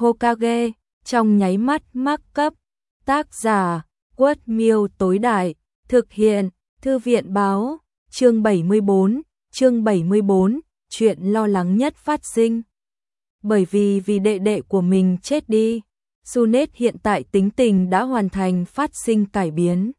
Hokage, trong nháy mắt mắc cấp. Tác giả, Quất Miêu tối đại, thực hiện, Thư viện báo, chương 74, chuyện lo lắng nhất phát sinh. Bởi vì đệ đệ của mình chết đi, Tsunade hiện tại tính tình đã hoàn thành phát sinh cải biến.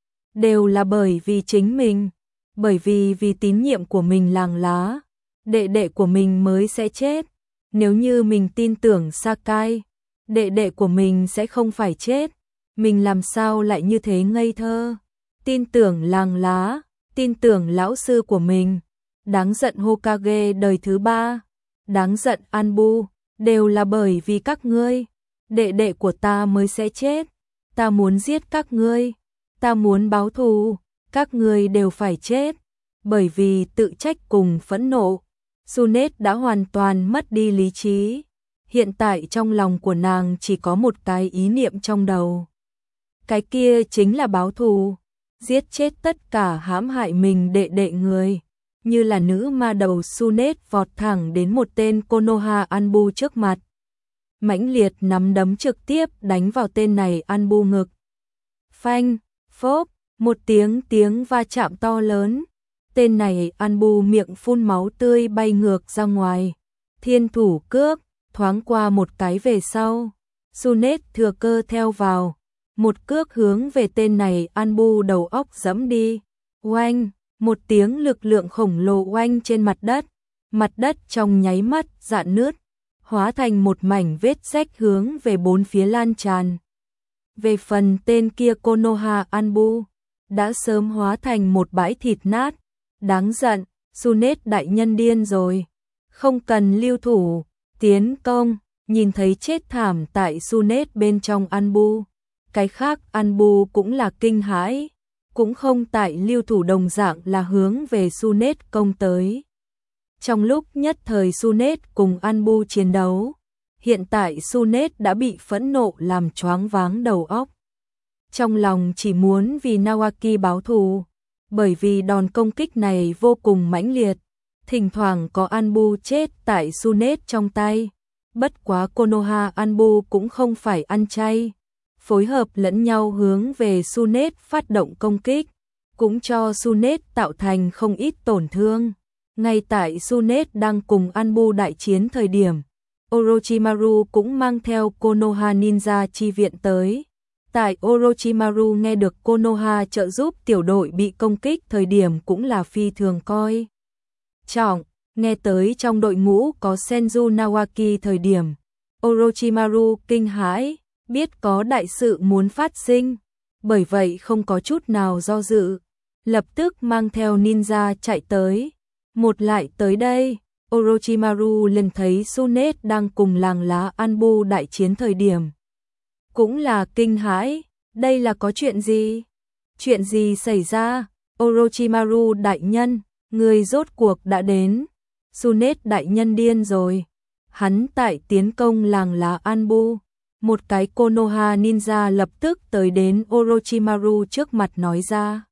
Đều là bởi vì chính mình, bởi vì tín nhiệm của mình làng lá, đệ đệ của mình mới sẽ chết. Nếu như mình tin tưởng Sakai, đệ đệ của mình sẽ không phải chết. Mình làm sao lại như thế ngây thơ? Tin tưởng làng lá, tin tưởng lão sư của mình. Đáng giận Hokage đời thứ 3, đáng giận Anbu, đều là bởi vì các ngươi. Đệ đệ của ta mới sẽ chết. Ta muốn giết các ngươi, ta muốn báo thù, các ngươi đều phải chết. Bởi vì tự trách cùng phẫn nộ, Tsunade đã hoàn toàn mất đi lý trí. Hiện tại trong lòng của nàng chỉ có một cái ý niệm trong đầu. Cái kia chính là báo thù, giết chết tất cả hãm hại mình đệ đệ người. Như là nữ ma đầu, Tsunade vọt thẳng đến một tên Konoha Anbu trước mặt. Mãnh liệt nắm đấm trực tiếp đánh vào tên này Anbu ngực. Phanh, phốp, một tiếng va chạm to lớn. Tên này Anbu miệng phun máu tươi bay ngược ra ngoài. Thiên thủ cước, thoáng qua một cái về sau. Tsunade thừa cơ theo vào. Một cước hướng về tên này Anbu đầu óc giẫm đi. Oanh, một tiếng lực lượng khổng lồ oanh trên mặt đất. Mặt đất trong nháy mắt rạn nứt, hóa thành một mảnh vết rách hướng về bốn phía lan tràn. Về phần tên kia Konoha Anbu, đã sớm hóa thành một bãi thịt nát. Đáng giận, Tsunade đại nhân điên rồi. Không cần lưu thủ, tiến công. Nhìn thấy chết thảm tại Tsunade bên trong Anbu. Cái khác Anbu cũng là kinh hãi, cũng không tại lưu thủ, đồng dạng là hướng về Tsunade công tới. Trong lúc nhất thời Tsunade cùng Anbu chiến đấu, hiện tại Tsunade đã bị phẫn nộ làm choáng váng đầu óc. Trong lòng chỉ muốn vì Nawaki báo thù, bởi vì đòn công kích này vô cùng mãnh liệt, thỉnh thoảng có Anbu chết tại Tsunade trong tay. Bất quá Konoha Anbu cũng không phải ăn chay, phối hợp lẫn nhau hướng về Tsunade phát động công kích, cũng cho Tsunade tạo thành không ít tổn thương. Ngay tại Tsunade đang cùng Anbu đại chiến thời điểm, Orochimaru cũng mang theo Konoha Ninja chi viện tới. Tại Orochimaru nghe được Konoha trợ giúp tiểu đội bị công kích thời điểm cũng là phi thường coi trọng. Nghe tới trong đội ngũ có Senju Nawaki thời điểm, Orochimaru kinh hãi, biết có đại sự muốn phát sinh, bởi vậy không có chút nào do dự, lập tức mang theo ninja chạy tới. Một lại tới đây, Orochimaru liền thấy Tsunade đang cùng làng lá Anbu đại chiến thời điểm. Cũng là kinh hãi, đây là có chuyện gì? Chuyện gì xảy ra? Orochimaru đại nhân, người rốt cuộc đã đến. Tsunade đại nhân điên rồi. Hắn tại tiến công làng lá Anbu. Một cái Konoha ninja lập tức tới đến Orochimaru trước mặt nói ra.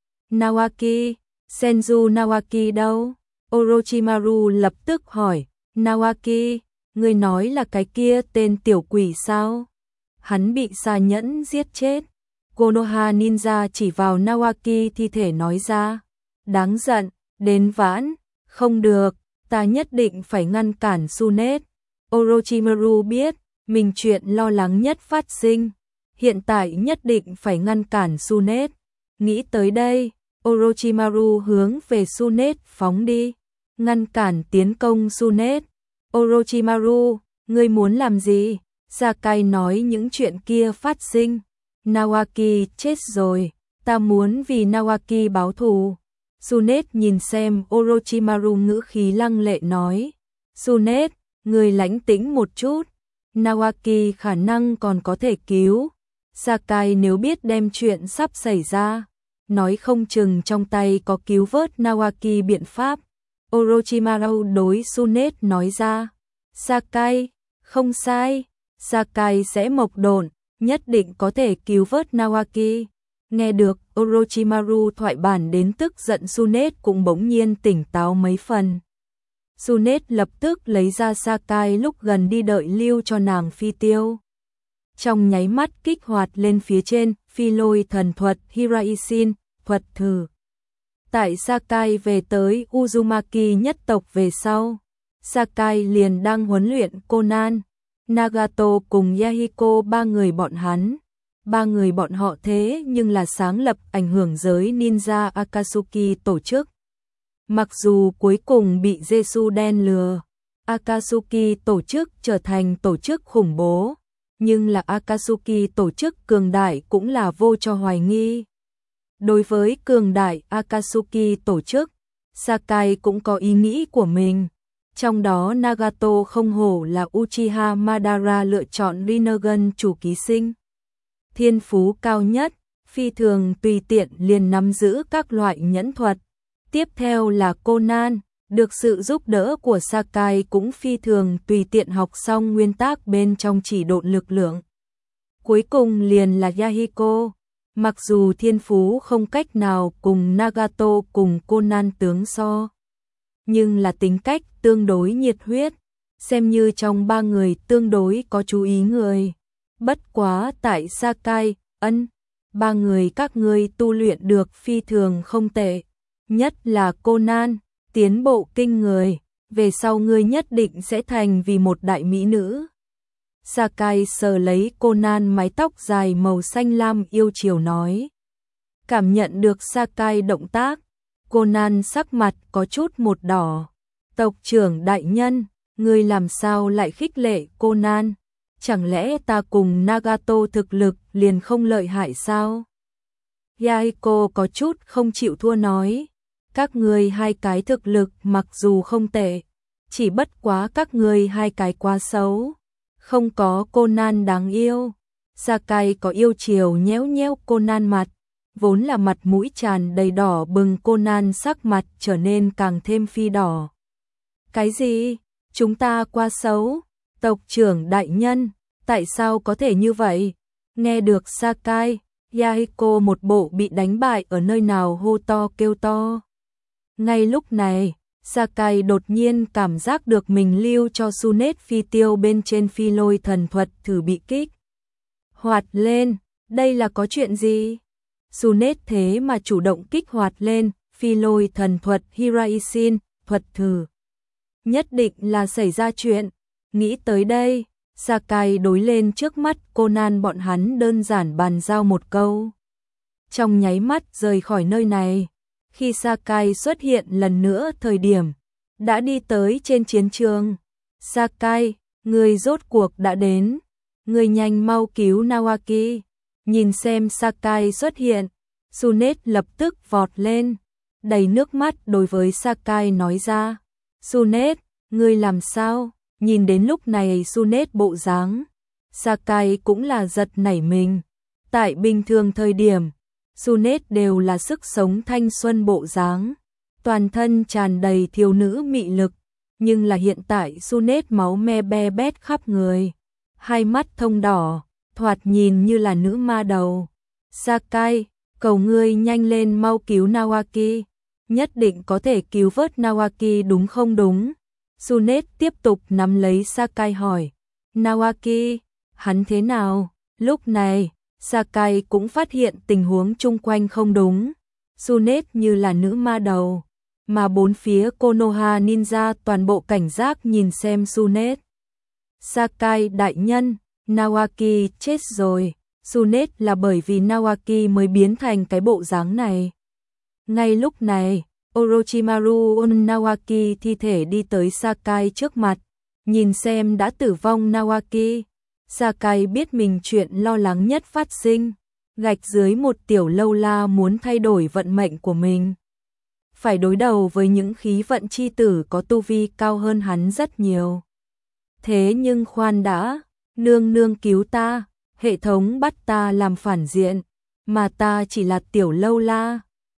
Nawaki, Senju Nawaki đâu? Orochimaru lập tức hỏi. Nawaki, người nói là cái kia tên tiểu quỷ sao? Hắn bị xà nhẫn giết chết. Konoha ninja chỉ vào Nawaki thi thể nói ra. Đáng giận, đến vãn, không được, ta nhất định phải ngăn cản Tsunade. Orochimaru biết, mình chuyện lo lắng nhất phát sinh, hiện tại nhất định phải ngăn cản Tsunade. Nghĩ tới đây, Orochimaru hướng về Tsunade phóng đi, ngăn cản tiến công Tsunade. Orochimaru, ngươi muốn làm gì? Sakai nói những chuyện kia phát sinh. Nawaki chết rồi, ta muốn vì Nawaki báo thù. Tsunade nhìn xem Orochimaru, ngữ khí lăng lệ nói. Tsunade, người lãnh tĩnh một chút. Nawaki khả năng còn có thể cứu. Sakai nếu biết đem chuyện sắp xảy ra, nói không chừng trong tay có cứu vớt Nawaki biện pháp. Orochimaru đối Tsunade nói ra. Sakai, không sai, Sakai sẽ mộc độn, nhất định có thể cứu vớt Nawaki. Nghe được Orochimaru thoại bản đến tức giận, Tsunade cũng bỗng nhiên tỉnh táo mấy phần. Tsunade lập tức lấy ra Sakai lúc gần đi đợi lưu cho nàng phi tiêu. Trong nháy mắt kích hoạt lên phía trên, phi lôi thần thuật Hiraisin, thuật thử. Tại Sakai về tới Uzumaki nhất tộc về sau, Sakai liền đang huấn luyện Conan, Nagato cùng Yahiko ba người bọn hắn. Ba người bọn họ thế nhưng là sáng lập ảnh hưởng giới ninja Akatsuki tổ chức. Mặc dù cuối cùng bị Jesu đen lừa, Akatsuki tổ chức trở thành tổ chức khủng bố, nhưng là Akatsuki tổ chức cường đại cũng là vô cho hoài nghi. Đối với cường đại Akatsuki tổ chức, Sakai cũng có ý nghĩ của mình. Trong đó Nagato không hổ là Uchiha Madara lựa chọn Rinnegan chủ ký sinh. Thiên phú cao nhất, phi thường tùy tiện liền nắm giữ các loại nhẫn thuật. Tiếp theo là Conan, được sự giúp đỡ của Sakai cũng phi thường tùy tiện học xong nguyên tắc bên trong chỉ độn lực lượng. Cuối cùng liền là Yahiko, mặc dù thiên phú không cách nào cùng Nagato cùng Conan tướng so, nhưng là tính cách tương đối nhiệt huyết, xem như trong ba người tương đối có chú ý người. Bất quá tại Sakai, ba người các ngươi tu luyện được phi thường không tệ, nhất là Conan, tiến bộ kinh người, về sau ngươi nhất định sẽ thành vì một đại mỹ nữ. Sakai sờ lấy Conan mái tóc dài màu xanh lam yêu chiều nói. Cảm nhận được Sakai động tác, Conan sắc mặt có chút một đỏ. Tộc trưởng đại nhân, ngươi làm sao lại khích lệ Conan? Chẳng lẽ ta cùng Nagato thực lực liền không lợi hại sao? Yahiko có chút không chịu thua nói. Các ngươi hai cái thực lực mặc dù không tệ, chỉ bất quá các ngươi hai cái quá xấu. Không có Conan đáng yêu. Sakai có yêu chiều nhéo nhéo Conan mặt, vốn là mặt mũi tràn đầy đỏ bừng Conan sắc mặt trở nên càng thêm phi đỏ. Cái gì? Chúng ta quá xấu? Tộc trưởng đại nhân, tại sao có thể như vậy? Nghe được Sakai, Yahiko một bộ bị đánh bại ở nơi nào hô to kêu to. Ngay lúc này, Sakai đột nhiên cảm giác được mình lưu cho Tsunade phi tiêu bên trên phi lôi thần thuật thử bị kích hoạt lên. Đây là có chuyện gì? Tsunade thế mà chủ động kích hoạt lên phi lôi thần thuật Hiraisin, thuật thử. Nhất định là xảy ra chuyện. Nghĩ tới đây, Sakai đối lên trước mắt Conan bọn hắn đơn giản bàn giao một câu. Trong nháy mắt rời khỏi nơi này. Khi Sakai xuất hiện lần nữa thời điểm, đã đi tới trên chiến trường. Sakai, người rốt cuộc đã đến. Người nhanh mau cứu Nawaki. Nhìn xem Sakai xuất hiện, Tsunade lập tức vọt lên, đầy nước mắt đối với Sakai nói ra. Tsunade, ngươi làm sao? Nhìn đến lúc này Tsunade bộ dáng, Sakai cũng là giật nảy mình. Tại bình thường thời điểm, Tsunade đều là sức sống thanh xuân bộ dáng, toàn thân tràn đầy thiếu nữ mị lực, nhưng là hiện tại Tsunade máu me be bét khắp người, hai mắt thông đỏ, thoạt nhìn như là nữ ma đầu. Sakai, cầu ngươi nhanh lên mau cứu Nawaki, nhất định có thể cứu vớt Nawaki đúng không đúng? Tsunade tiếp tục nắm lấy Sakai hỏi, Nawaki, hắn thế nào? Lúc này, Sakai cũng phát hiện tình huống chung quanh không đúng. Tsunade như là nữ ma đầu, mà bốn phía Konoha ninja toàn bộ cảnh giác nhìn xem Tsunade. Sakai đại nhân, Nawaki chết rồi. Tsunade là bởi vì Nawaki mới biến thành cái bộ dáng này. Ngay lúc này, Orochimaru Nawaki thi thể đi tới Sakai trước mặt, nhìn xem đã tử vong Nawaki. Sakai biết mình chuyện lo lắng nhất phát sinh, gạch dưới một tiểu lâu la muốn thay đổi vận mệnh của mình. Phải đối đầu với những khí vận chi tử có tu vi cao hơn hắn rất nhiều. Thế nhưng khoan đã, nương nương cứu ta, hệ thống bắt ta làm phản diện, mà ta chỉ là tiểu lâu la,